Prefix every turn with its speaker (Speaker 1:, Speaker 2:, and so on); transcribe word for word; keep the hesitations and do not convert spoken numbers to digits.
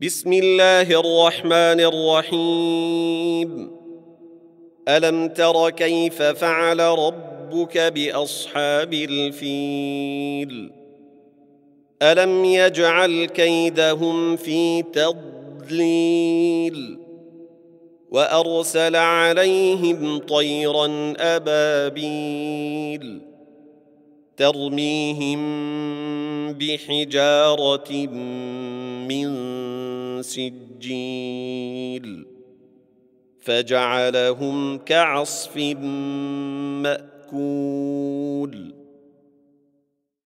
Speaker 1: بسم الله الرحمن الرحيم. ألم تر كيف فعل ربك بأصحاب الفيل؟ ألم يجعل كيدهم في تضليل وأرسل عليهم طيرا أبابيل ترميهم بحجارة من سجيل فجعلهم كعصف مأكول.